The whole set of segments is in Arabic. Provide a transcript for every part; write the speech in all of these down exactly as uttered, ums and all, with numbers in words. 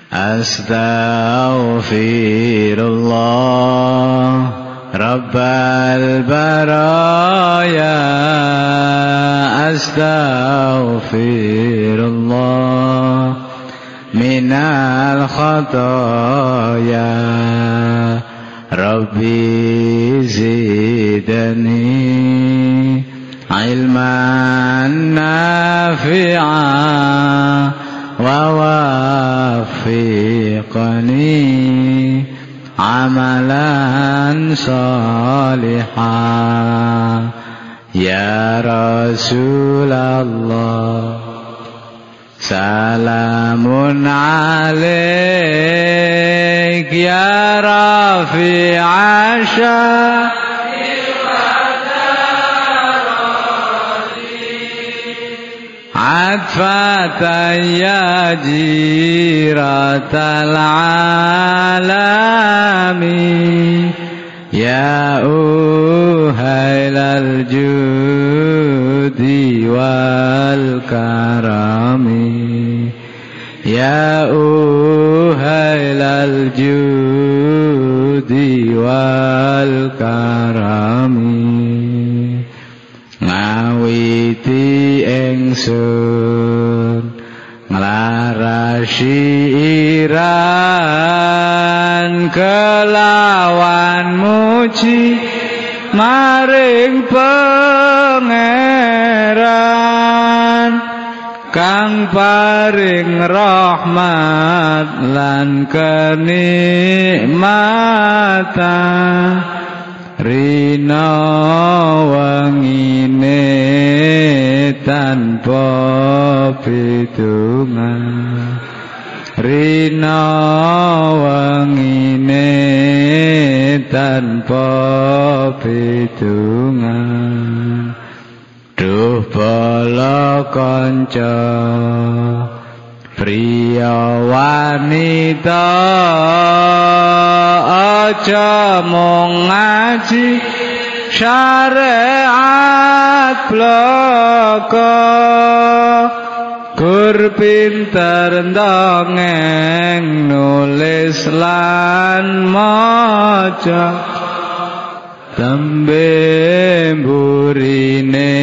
Astaghfirullah Rabbal baraya. Astaghfirullah minal khataya. Rabbi zidni ilman nafi'a wa waffiqni amalan salihah. Ya Rasulullah salamun alaik ya rafi'a Atfatan ya jiratal alami. Ya uhailal judi wal karami. Ya uhailal judi wal karami. Ngawiti ingsun nglarasi iran kelawan muji maring pangeran kang paring rahmat lan kenikmatan. Rina wangine tanpa pidungan. Rina wangine tanpa pidungan. Duh bala kanca priya wanita aja mung ngaji syariat bloko. Gur pinter ndongeng nulis lan maca. Tembe burine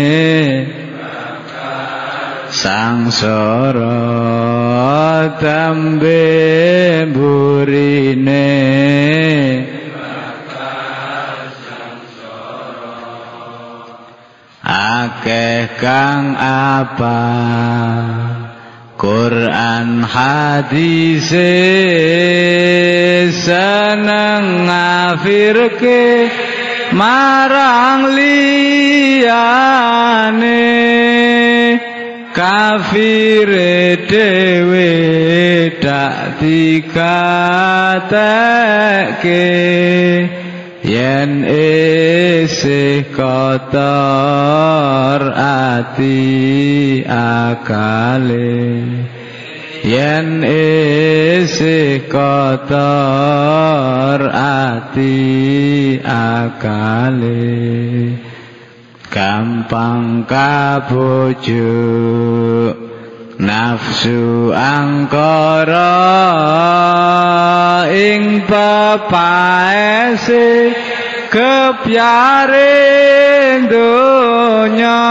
sangsara. Tembe burine akeh kang apa Quran hadise seneng ngafirke marang liyane. Kafire dhewe dak dikatekke yen isih kotor ati akale. Yen isih kotor ati akale. Gampang kabujuk nafsu angkara ing pepaese kepyaring donya.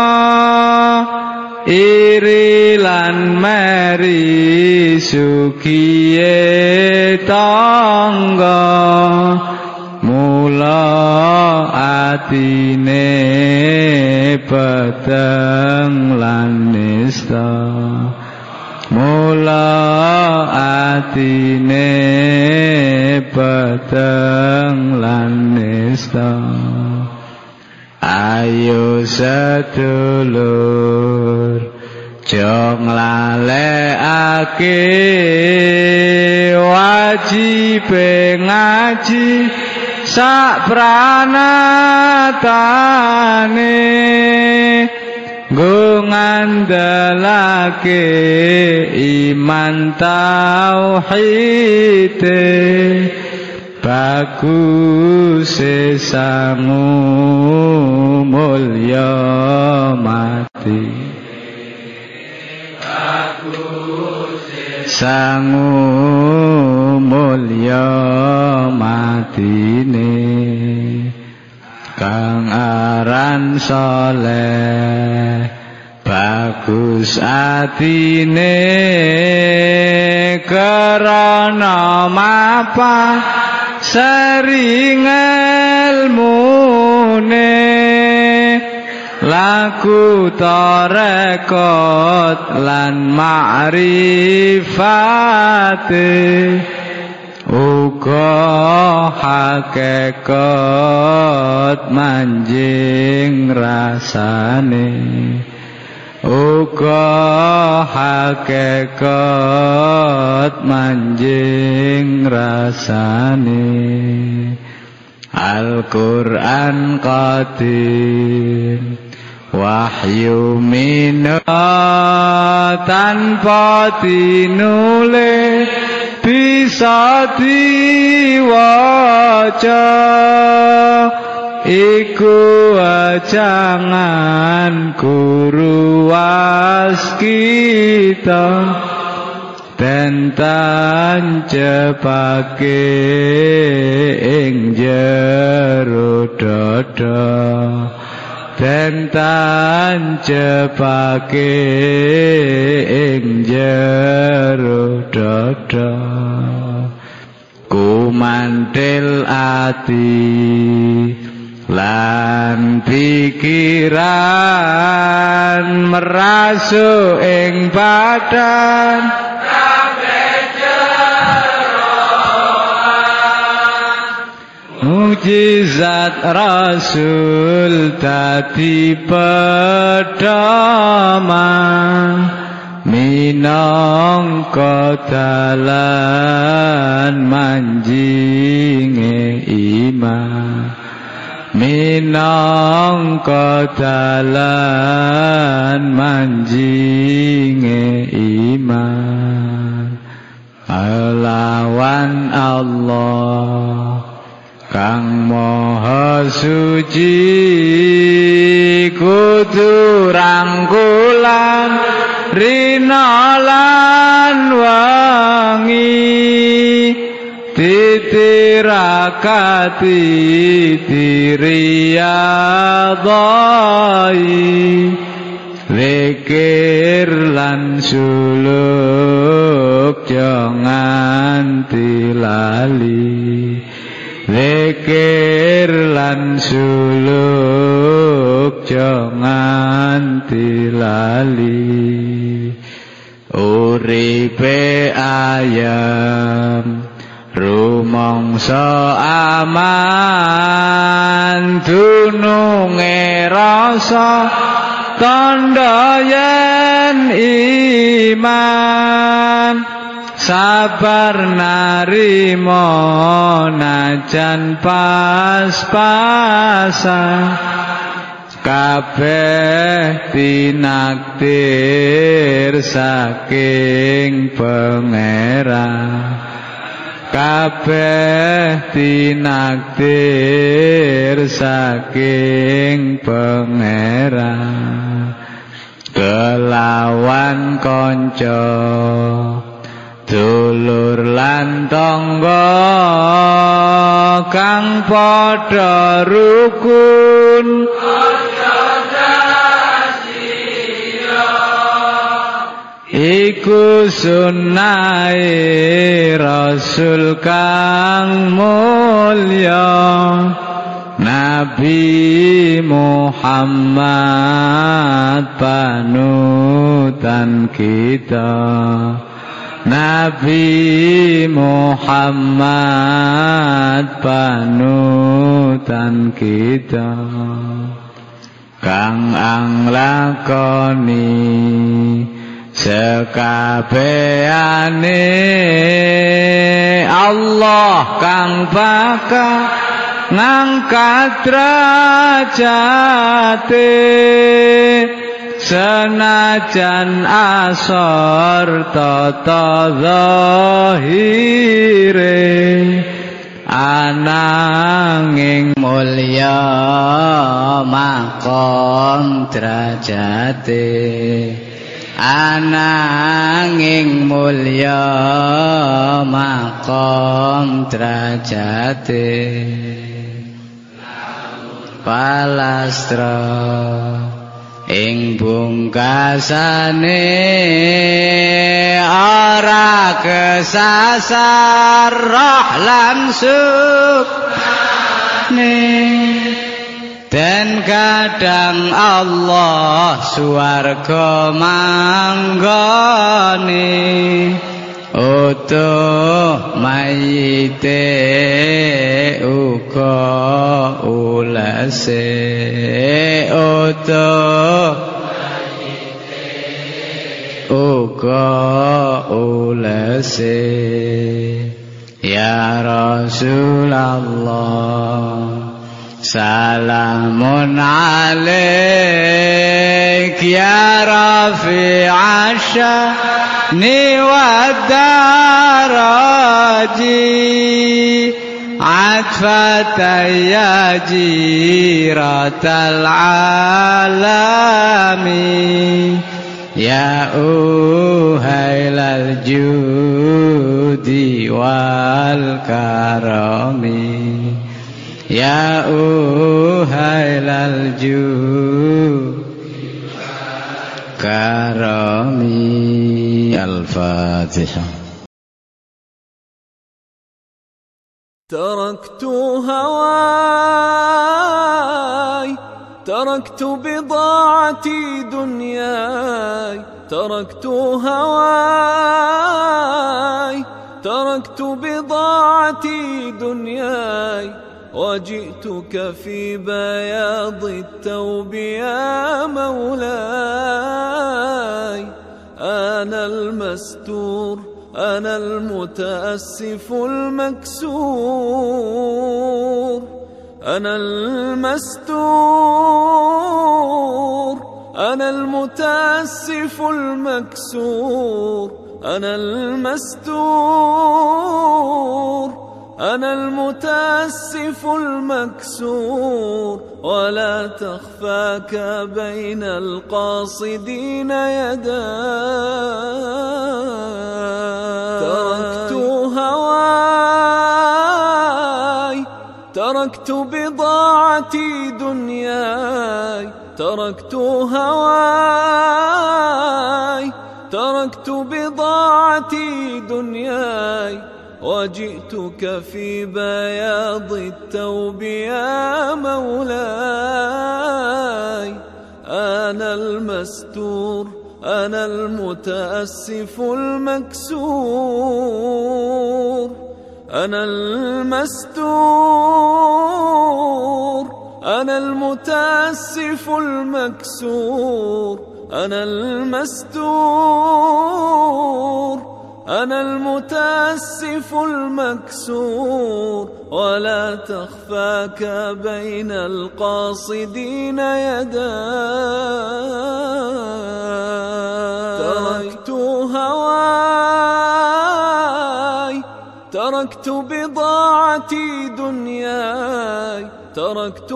Iri lan meri sukiye tangga. Mula atine peteng lan nista. Mula atine peteng lan nista. Ayo sedulur jong lalekake wajib ngaji sak pranatane. Nggo ngandalake iman tauhide bagus sangu mulya mati. sangu mulya matine kang aran saleh bagus atine karana mapan sering ilmune laku tarekot lan ma'rifate uga hakikat manjing rasane uga hakikat manjing rasane Al-Qur'an qadim wahyu minna tanpa tinule bisa diwaca iku ajangan guru waskita tentan cepake ing jero dada tentan cepake ing jero dada kumantil ati lan pikiran merasuk ing badan mujizat Rasul dadi pedoman minangka dalan manjinge iman minangka dalan manjinge iman alawan Allah kang maha suci kudu rangkulan rina lan wangi titirakati diriyadai zikir lan suluk jangan tilali zikir lan suluk jangan tilali uripe ayam rumangsa aman dununge rasa tandha yen iman sabar narimo najan pas-pasan kabeh tinakdir saking pangeran kabeh tinakdir saking pangeran kelawan kanca dulur lan tangga kang padha rukun iku sunnahe Rasul kang mulya Nabi Muhammad panutan kita Nabi Muhammad panutan kita kang anglakoni sekabehane Allah kang bakal ngangkat derajate senajan asor tata zahire ananging mulya makom derajate ananging mulya maqam derajate palastra ing bungkasane ora kesasar roh lan sukmane dan kadang Allah swarga manggone utuh mayite uga ulese utuh mayite uga ulese ya Rasulullah salamun alaik ya rafi'a sya'ni wa daraji atfatan ya jiratal alami ya uhailal judi wal karami ya uhailal jud karami. Al-Fatihah. تركت هواي تركت بضاعتي دنياي تركت هواي تركت بضاعتي دنياي وجئتك في بياض التوب يا مولاي أنا المستور أنا المتأسف المكسور أنا المستور أنا المتأسف المكسور أنا المستور أنا المتأسف المكسور ولا تخفاك بين القاصدين يداي تركت هواي تركت بضاعتي دنياي تركت هواي تركت بضاعتي دنياي وجئتك في بياض التوب يا مولاي أنا المستور أنا المتأسف المكسور أنا المستور أنا المتأسف المكسور أنا المستور أنا المتأسف المكسور ولا تخفاك بين القاصدين يداي تركت هواي تركت بضاعتي دنياي تركت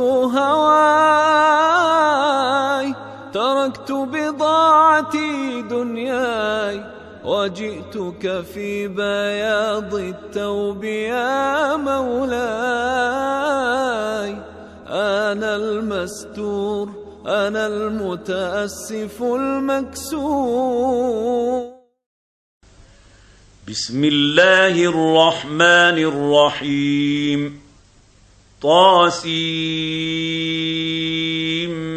هواي تركت بضاعتي دنياي وجئتك في بياض التوب يا مولاي أنا المستور أنا المتأسف المكسور. بسم الله الرحمن الرحيم. طاسيم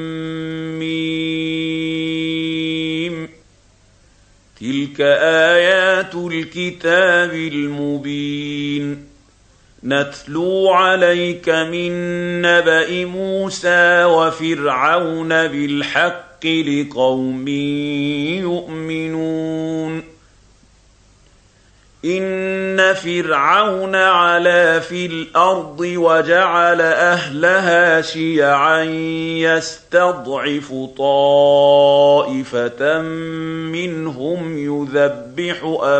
تلك آيات الكتاب المبين نتلو عليك من نبأ موسى وفرعون بالحق لقوم يؤمنون إن فرعون علا في الأرض وجعل أهلها شيعا يستضعف طائفة منهم يذبح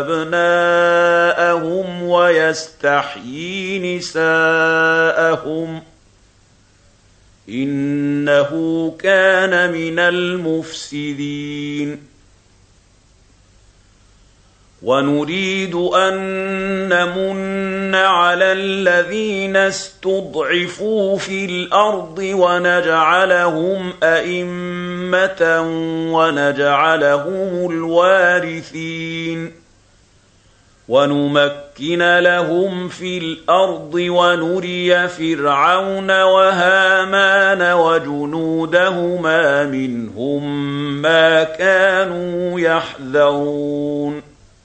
أبناءهم ويستحيي نساءهم إنه كان من المفسدين ونريد أن نمن على الذين استضعفوا في الأرض ونجعلهم أئمة ونجعلهم الوارثين ونمكن لهم في الأرض ونري فرعون وهامان وجنودهما منهم ما كانوا يحذرون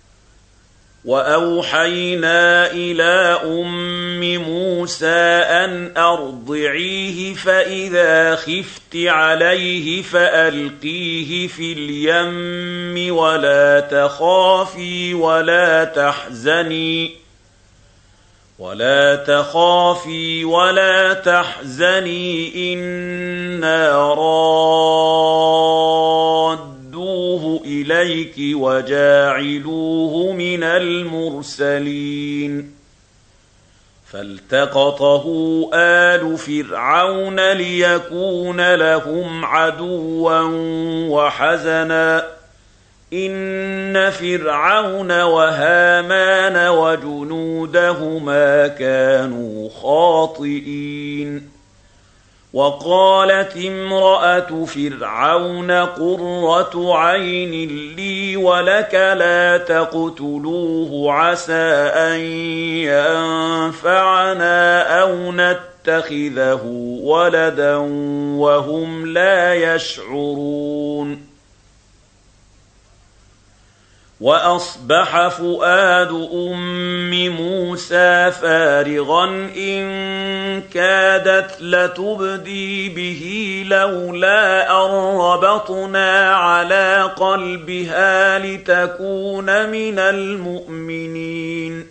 وأوحينا إلى أم موسى أن أرضعيه فإذا خفت عليه فألقيه في اليم ولا تخافي ولا تحزني ولا تخافي ولا تحزني إنا رادوه إليك وجاعلوه من المرسلين فالتقطه آل فرعون ليكون لهم عدوا وحزنا إن فرعون وهامان وجنودهما كانوا خاطئين وقالت امرأة فرعون قرة عين لي ولك لا تقتلوه عسى أن ينفعنا أو نتخذه ولدا وهم لا يشعرون وأصبح فؤاد أم موسى فارغا إن كادت لتبدي به لولا أن ربطنا على قلبها لتكون من المؤمنين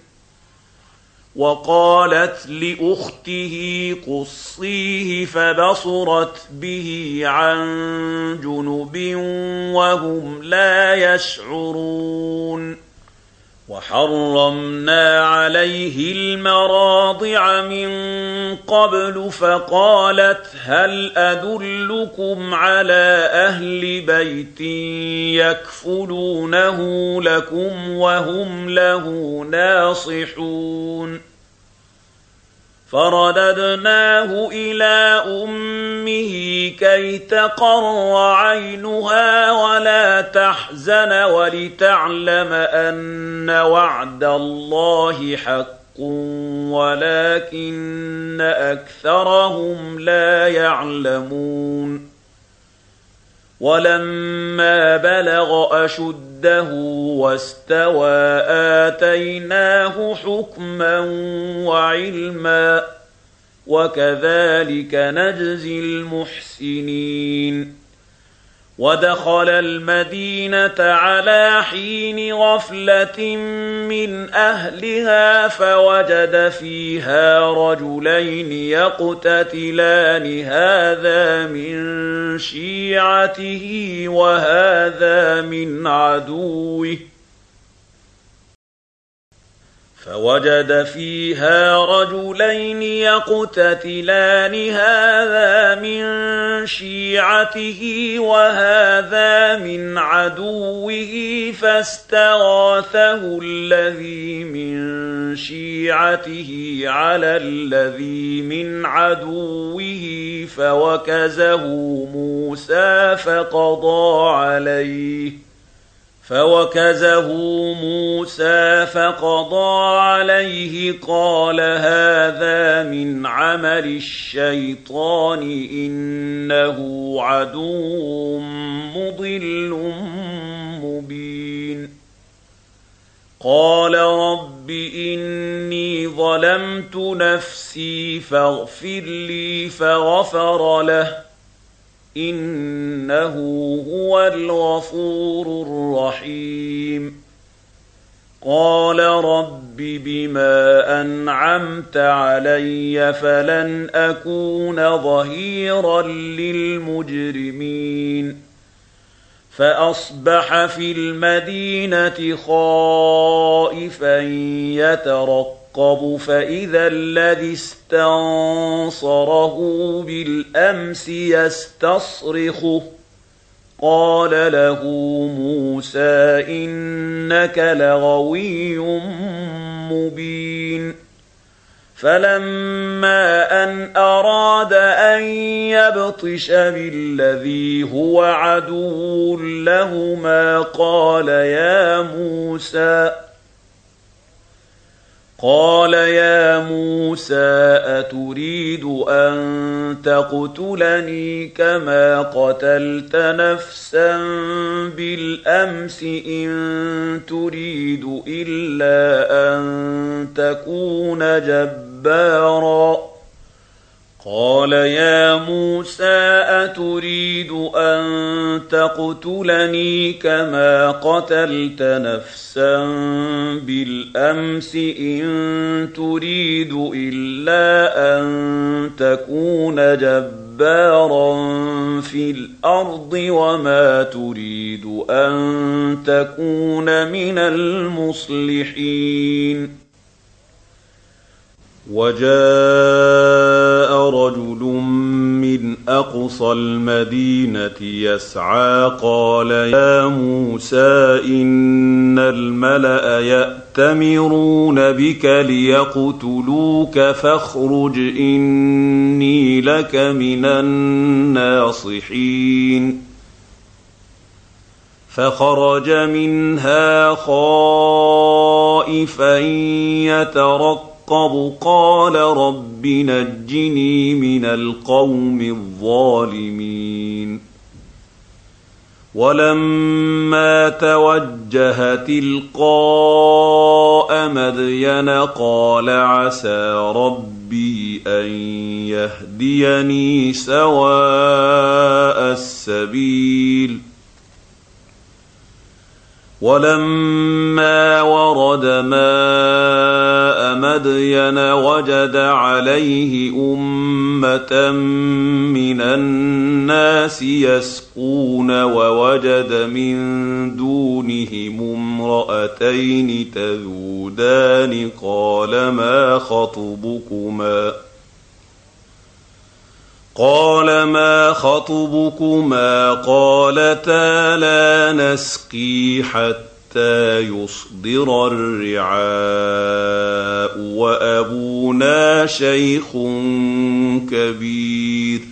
وقالت لأخته قصيه فبصرت به عن جنب وهم لا يشعرون وحرمنا عليه المراضع من قبل فقالت هل أدلكم على أهل بيت يكفلونه لكم وهم له ناصحون فرددناه إلى أمه كي تقر عينها ولا تحزن ولتعلم أن وعد الله حق ولكن أكثرهم لا يعلمون ولما بلغ أشده واستوى آتيناه حكما وعلما وكذلك نجزي المحسنين ودخل المدينة على حين غفلة من أهلها فوجد فيها رجلين يقتتلان هذا من شيعته وهذا من عدوه فوجد فيها رجلين يقتتلان هذا من شيعته وهذا من عدوه فاستغاثه الذي من شيعته على الذي من عدوه فوكزه موسى فقضى عليه فوكزه موسى فقضى عليه قال هذا من عمل الشيطان إنه عدو مضل مبين قال رب إني ظلمت نفسي فاغفر لي فغفر له إنه هو الغفور الرحيم قال رب بما أنعمت علي فلن أكون ظهيرا للمجرمين فأصبح في المدينة خائفا يترقب فإذا الذي استنصره بالأمس يستصرخه قال له موسى إنك لغوي مبين فلما أن أراد أن يبطش بالذي هو عدو لهما قال يا موسى قال يا موسى أتريد أن تقتلني كما قتلت نفسا بالأمس إن تريد إلا أن تكون جبارا قال يا موسى أتريد أن تقتلني كما قتلت نفسا بالأمس إن تريد إلا أن تكون جبارا في الأرض وما تريد أن تكون من المصلحين وجاء رجل من أقصى المدينة يسعى قال يا موسى إن الملأ يأتمرون بك ليقتلوك فاخرج إني لك من الناصحين فخرج منها خائفا يترقب قال رب نجني من القوم الظالمين ولما توجه تلقاء مدين قال عسى ربي أن يهديني سواء السبيل ولما ورد ماء مدين وجد عليه أمة من الناس يسقون ووجد من دونهم امرأتين تذودان قال ما خطبكما قال ما خطبكما قالتا لا نسقي حتى يصدر الرعاء وأبونا شيخ كبير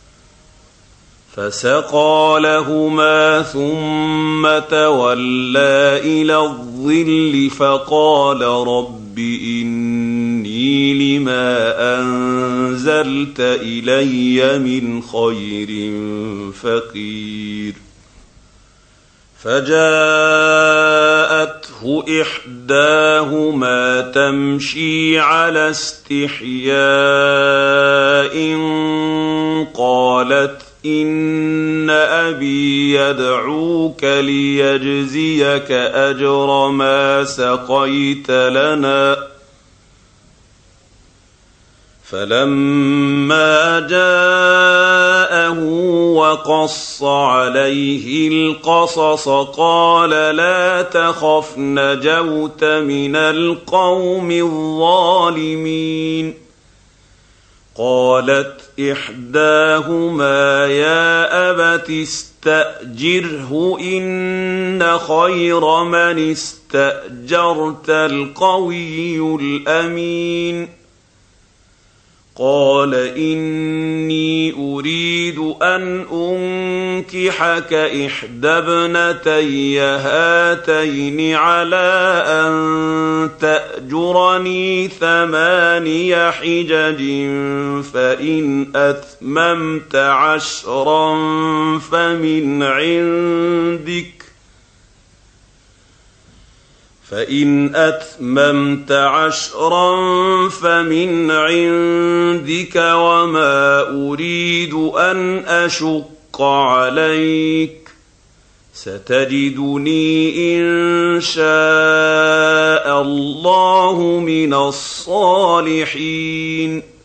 فسقى لهما ثم تولى إلى الظل فقال رب إني لما أنزلت إلي من خير فقير فجاءته إحداهما تمشي على استحياء قالت إن أبي يدعوك ليجزيك أجر ما سقيت لنا فلما جاءه وقص عليه القصص قال لا تخف نجوت من القوم الظالمين قالت إحداهما يا أبت استأجره إن خير من استأجرت القوي الأمين قال إني أريد أن أنكحك إحدى ابنتي هاتين على أن تأجرني ثماني حجج فإن أتممت عشرا فمن عندك فإن أتممت عشرا فمن عندك وما أريد أن أشق عليك ستجدني إن شاء الله من الصالحين